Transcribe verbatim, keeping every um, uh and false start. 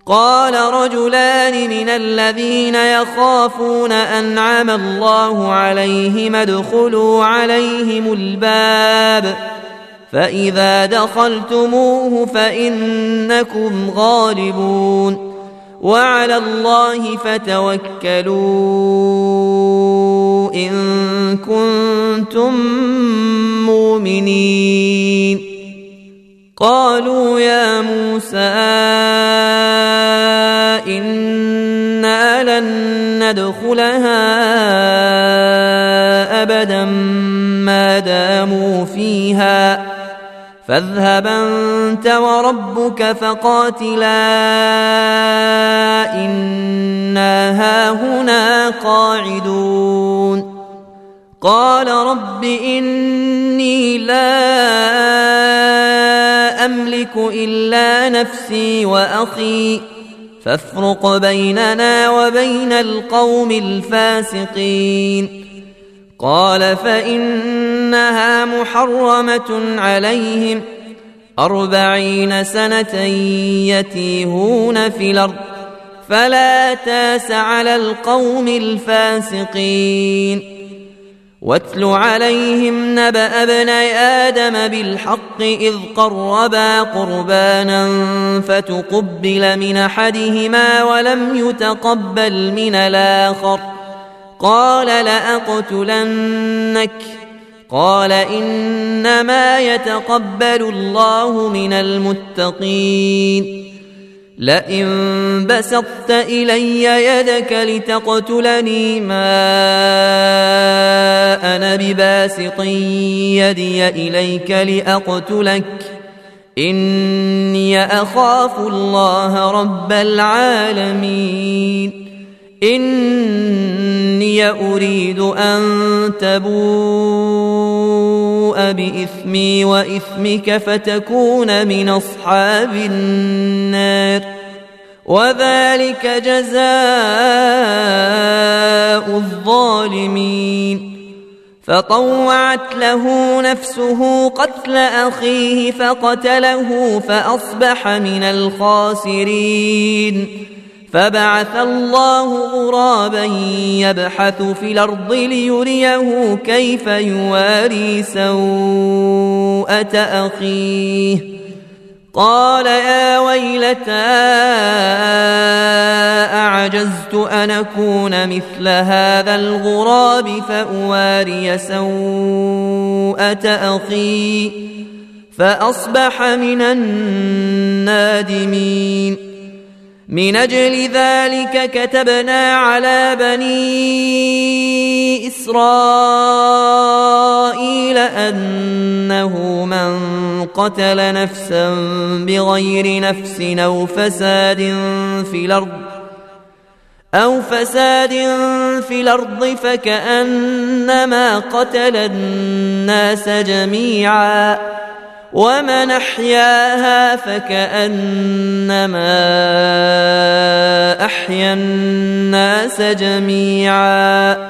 قال رجلان من الذين يخافون أنعم الله عليهم ادخلوا عليهم الباب فإذا دخلتموه فإنكم غالبون وعلى الله فتوكلوا إن كنتم مؤمنين قالوا يا موسى إنا لن ندخلها أبدا ما داموا فيها فاذهب أنت وربك فقاتلا إنا هاهنا قاعدون قال رب إني لا أملك إلا نفسي وأخي فافرق بيننا وبين القوم الفاسقين قال فإنها محرمة عليهم أربعين سنة يتيهون في الأرض فلا تاس على القوم الفاسقين واتل عليهم نبأ ابني آدم بالحق إذ قربا قربانا فتقبل من أحدهما ولم يتقبل من الآخر قال لأقتلنك قال إنما يتقبل الله من المتقين لئن بسطت إلي يدك لتقتلني ما أنا بباسط يدي إليك لأقتلك إني أخاف الله رب العالمين إني أريد أن تبوء بإثمي وإثمك فتكون من أصحاب النار وذلك جزاء الظالمين فطوعت له نفسه قتل أخيه فقتله فأصبح من الخاسرين فبعث الله غرابا يبحث في الأرض ليريه كيف يواري سوءة أخيه قال يا ويلتى أعجزت أن أكون مثل هذا الغراب فأواري سوءة أخي فأصبح من النادمين من أجل ذلك كتبنا على بني إسرائيل أنه من قتل نفسا بغير نفس أو فساد في الأرض أو فساد في الأرض فكأنما قتل الناس جميعا ومن أحياها فكأنما أحيا الناس جميعا